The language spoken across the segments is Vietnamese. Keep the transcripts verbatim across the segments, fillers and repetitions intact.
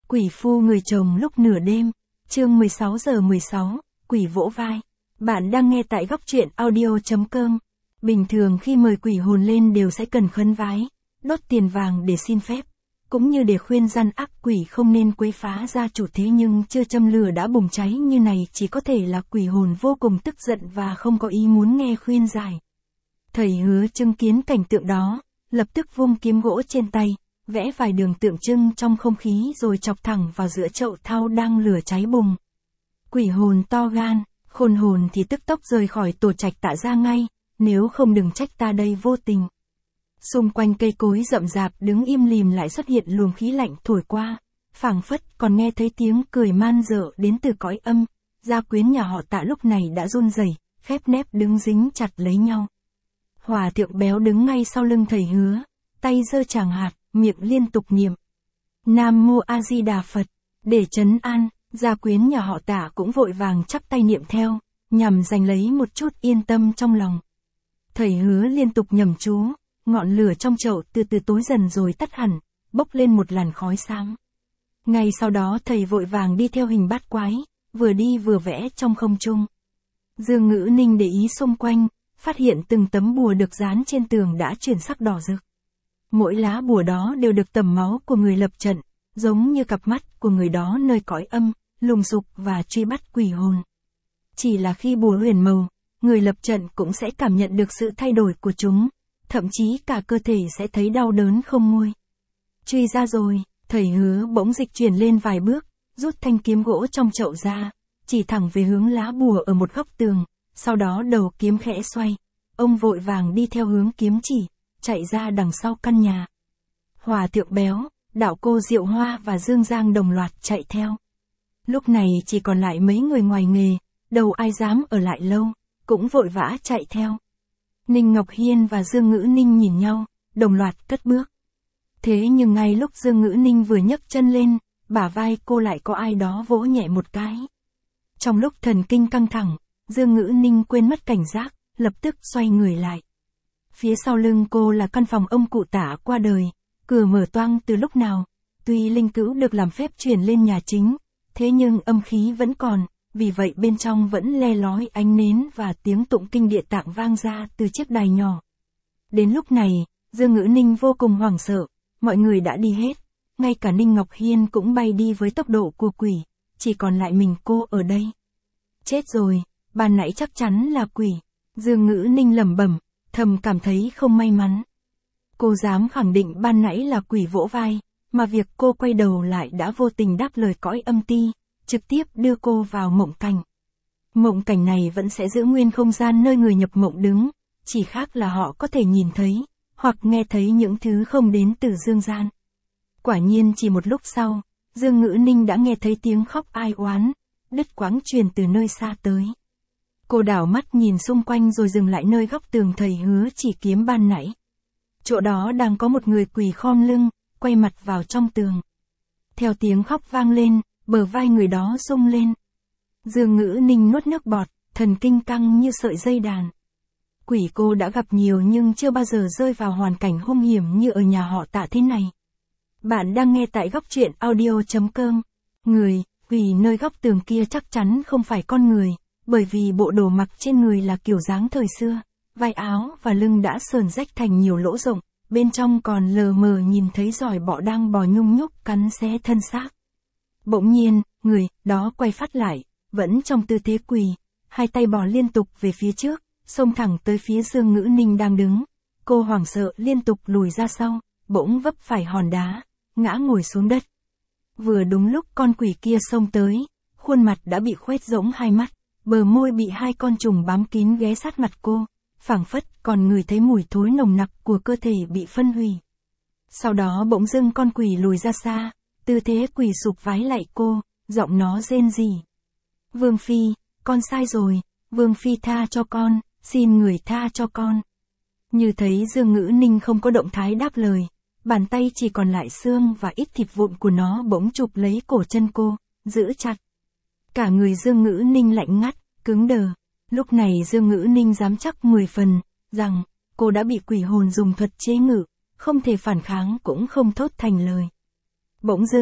Quỷ phu người chồng lúc nửa đêm, chương mười sáu giờ mười sáu, quỷ vỗ vai. Bạn đang nghe tại góc truyện audio chấm com. Bình thường khi mời quỷ hồn lên đều sẽ cần khấn vái, đốt tiền vàng để xin phép, cũng như để khuyên răn ác quỷ không nên quấy phá gia chủ, thế nhưng chưa châm lửa đã bùng cháy như này chỉ có thể là quỷ hồn vô cùng tức giận và không có ý muốn nghe khuyên giải. Thầy Hứa chứng kiến cảnh tượng đó, lập tức vung kiếm gỗ trên tay, vẽ vài đường tượng trưng trong không khí rồi chọc thẳng vào giữa chậu thau đang lửa cháy bùng. Quỷ hồn to gan, khôn hồn thì tức tốc rời khỏi tổ trạch Tạ ra ngay, nếu không đừng trách ta đây vô tình. Xung quanh cây cối rậm rạp đứng im lìm lại xuất hiện luồng khí lạnh thổi qua, phảng phất còn nghe thấy tiếng cười man dợ đến từ cõi âm. Gia quyến nhà họ Tạ lúc này đã run rẩy, khép nép đứng dính chặt lấy nhau. Hòa thượng béo đứng ngay sau lưng thầy Hứa, tay giơ tràng hạt, miệng liên tục niệm Nam Mô A Di Đà Phật. Để trấn an, gia quyến nhà họ Tạ cũng vội vàng chắp tay niệm theo, nhằm giành lấy một chút yên tâm trong lòng. Thầy Hứa liên tục nhầm chú, ngọn lửa trong chậu từ từ tối dần rồi tắt hẳn, bốc lên một làn khói xám. Ngay sau đó thầy vội vàng đi theo hình bát quái, vừa đi vừa vẽ trong không trung. Dương Ngữ Ninh để ý xung quanh, phát hiện từng tấm bùa được dán trên tường đã chuyển sắc đỏ rực. Mỗi lá bùa đó đều được tẩm máu của người lập trận, giống như cặp mắt của người đó nơi cõi âm, lùng sục và truy bắt quỷ hồn. Chỉ là khi bùa huyền màu, người lập trận cũng sẽ cảm nhận được sự thay đổi của chúng, thậm chí cả cơ thể sẽ thấy đau đớn không nguôi. Truy ra rồi, thầy Hứa bỗng dịch chuyển lên vài bước, rút thanh kiếm gỗ trong chậu ra, chỉ thẳng về hướng lá bùa ở một góc tường, sau đó đầu kiếm khẽ xoay, ông vội vàng đi theo hướng kiếm chỉ, chạy ra đằng sau căn nhà. Hòa thượng béo, đạo cô Diệu Hoa và Dương Giang đồng loạt chạy theo. Lúc này chỉ còn lại mấy người ngoài nghề, đâu ai dám ở lại lâu, cũng vội vã chạy theo. Ninh Ngọc Hiên và Dương Ngữ Ninh nhìn nhau, đồng loạt cất bước. Thế nhưng ngay lúc Dương Ngữ Ninh vừa nhấc chân lên, bả vai cô lại có ai đó vỗ nhẹ một cái. Trong lúc thần kinh căng thẳng, Dương Ngữ Ninh quên mất cảnh giác, lập tức xoay người lại. Phía sau lưng cô là căn phòng ông cụ Tạ qua đời, cửa mở toang từ lúc nào. Tuy linh cữu được làm phép chuyển lên nhà chính, thế nhưng âm khí vẫn còn, vì vậy bên trong vẫn le lói ánh nến và tiếng tụng kinh Địa Tạng vang ra từ chiếc đài nhỏ. Đến lúc này, Dương Ngữ Ninh vô cùng hoảng sợ, mọi người đã đi hết, ngay cả Ninh Ngọc Hiên cũng bay đi với tốc độ của quỷ, chỉ còn lại mình cô ở đây. Chết rồi, ban nãy chắc chắn là quỷ, Dương Ngữ Ninh lẩm bẩm, thầm cảm thấy không may mắn. Cô dám khẳng định ban nãy là quỷ vỗ vai, mà việc cô quay đầu lại đã vô tình đáp lời cõi âm ti, trực tiếp đưa cô vào mộng cảnh. Mộng cảnh này vẫn sẽ giữ nguyên không gian nơi người nhập mộng đứng, chỉ khác là họ có thể nhìn thấy, hoặc nghe thấy những thứ không đến từ dương gian. Quả nhiên chỉ một lúc sau, Dương Ngữ Ninh đã nghe thấy tiếng khóc ai oán, đứt quãng truyền từ nơi xa tới. Cô đảo mắt nhìn xung quanh rồi dừng lại nơi góc tường thầy Hứa chỉ kiếm ban nãy. Chỗ đó đang có một người quỳ khom lưng, quay mặt vào trong tường. Theo tiếng khóc vang lên, bờ vai người đó rung lên. Dương Ngữ Ninh nuốt nước bọt, thần kinh căng như sợi dây đàn. Quỷ cô đã gặp nhiều nhưng chưa bao giờ rơi vào hoàn cảnh hung hiểm như ở nhà họ Tạ thế này. Bạn đang nghe tại góc truyện audio chấm com. Người, quỷ nơi góc tường kia chắc chắn không phải con người, bởi vì bộ đồ mặc trên người là kiểu dáng thời xưa, vai áo và lưng đã sờn rách thành nhiều lỗ rộng, bên trong còn lờ mờ nhìn thấy giòi bọ đang bò nhung nhúc cắn xé thân xác. Bỗng nhiên, người đó quay phát lại, vẫn trong tư thế quỳ, hai tay bò liên tục về phía trước, xông thẳng tới phía Dương Ngữ Ninh đang đứng. Cô hoảng sợ liên tục lùi ra sau, bỗng vấp phải hòn đá, ngã ngồi xuống đất. Vừa đúng lúc con quỷ kia xông tới, khuôn mặt đã bị khoét rỗng hai mắt, bờ môi bị hai con trùng bám kín ghé sát mặt cô, phảng phất còn ngửi thấy mùi thối nồng nặc của cơ thể bị phân hủy. Sau đó bỗng dưng con quỷ lùi ra xa, tư thế quỳ sụp vái lại cô, giọng nó rên rỉ. Vương Phi, con sai rồi, Vương Phi tha cho con, xin người tha cho con. Như thấy Dương Ngữ Ninh không có động thái đáp lời, bàn tay chỉ còn lại xương và ít thịt vụn của nó bỗng chụp lấy cổ chân cô, giữ chặt. Cả người Dương Ngữ Ninh lạnh ngắt, cứng đờ. Lúc này Dương Ngữ Ninh dám chắc mười phần, rằng, cô đã bị quỷ hồn dùng thuật chế ngự, không thể phản kháng cũng không thốt thành lời. Bỗng dưng,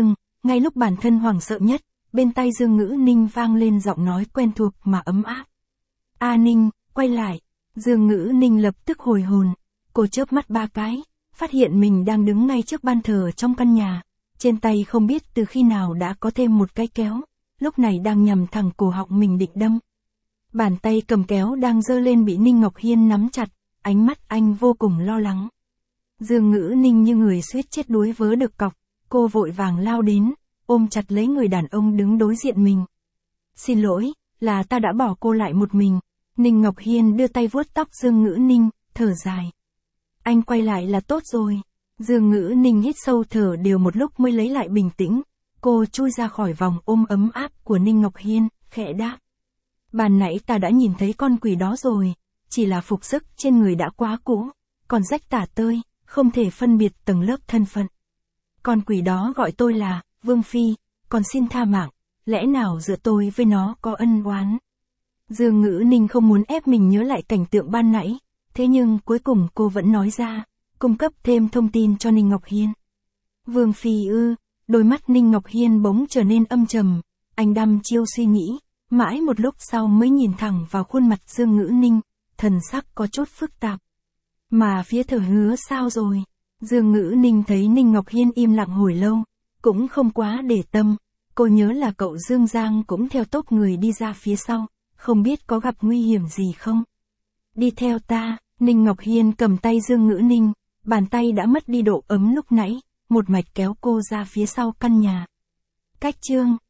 Ngay lúc bản thân hoảng sợ nhất, bên tai Dương Ngữ Ninh vang lên giọng nói quen thuộc mà ấm áp. A Ninh, quay lại. Dương Ngữ Ninh lập tức hồi hồn. Cô chớp mắt ba cái, phát hiện mình đang đứng ngay trước ban thờ trong căn nhà. Trên tay không biết từ khi nào đã có thêm một cái kéo, lúc này đang nhằm thẳng cổ họng mình định đâm. Bàn tay cầm kéo đang giơ lên bị Ninh Ngọc Hiên nắm chặt, ánh mắt anh vô cùng lo lắng. Dương Ngữ Ninh như người suýt chết đuối vớ được cọc, cô vội vàng lao đến, ôm chặt lấy người đàn ông đứng đối diện mình. Xin lỗi, là ta đã bỏ cô lại một mình. Ninh Ngọc Hiên đưa tay vuốt tóc Dương Ngữ Ninh, thở dài. Anh quay lại là tốt rồi. Dương Ngữ Ninh hít sâu thở đều một lúc mới lấy lại bình tĩnh. Cô chui ra khỏi vòng ôm ấm áp của Ninh Ngọc Hiên, khẽ đáp. Ban nãy ta đã nhìn thấy con quỷ đó rồi, chỉ là phục sức trên người đã quá cũ, còn rách tả tơi, không thể phân biệt tầng lớp thân phận. Con quỷ đó gọi tôi là Vương Phi, còn xin tha mạng, lẽ nào giữa tôi với nó có ân oán? Dương Ngữ Ninh không muốn ép mình nhớ lại cảnh tượng ban nãy, thế nhưng cuối cùng cô vẫn nói ra, cung cấp thêm thông tin cho Ninh Ngọc Hiên. Vương Phi ư, đôi mắt Ninh Ngọc Hiên bỗng trở nên âm trầm, anh đăm chiêu suy nghĩ, mãi một lúc sau mới nhìn thẳng vào khuôn mặt Dương Ngữ Ninh, thần sắc có chút phức tạp. Mà phía Thở Hứa sao rồi? Dương Ngữ Ninh thấy Ninh Ngọc Hiên im lặng hồi lâu, cũng không quá để tâm, cô nhớ là cậu Dương Giang cũng theo tốp người đi ra phía sau, không biết có gặp nguy hiểm gì không? Đi theo ta. Ninh Ngọc Hiên cầm tay Dương Ngữ Ninh, bàn tay đã mất đi độ ấm lúc nãy, một mạch kéo cô ra phía sau căn nhà. Cách chương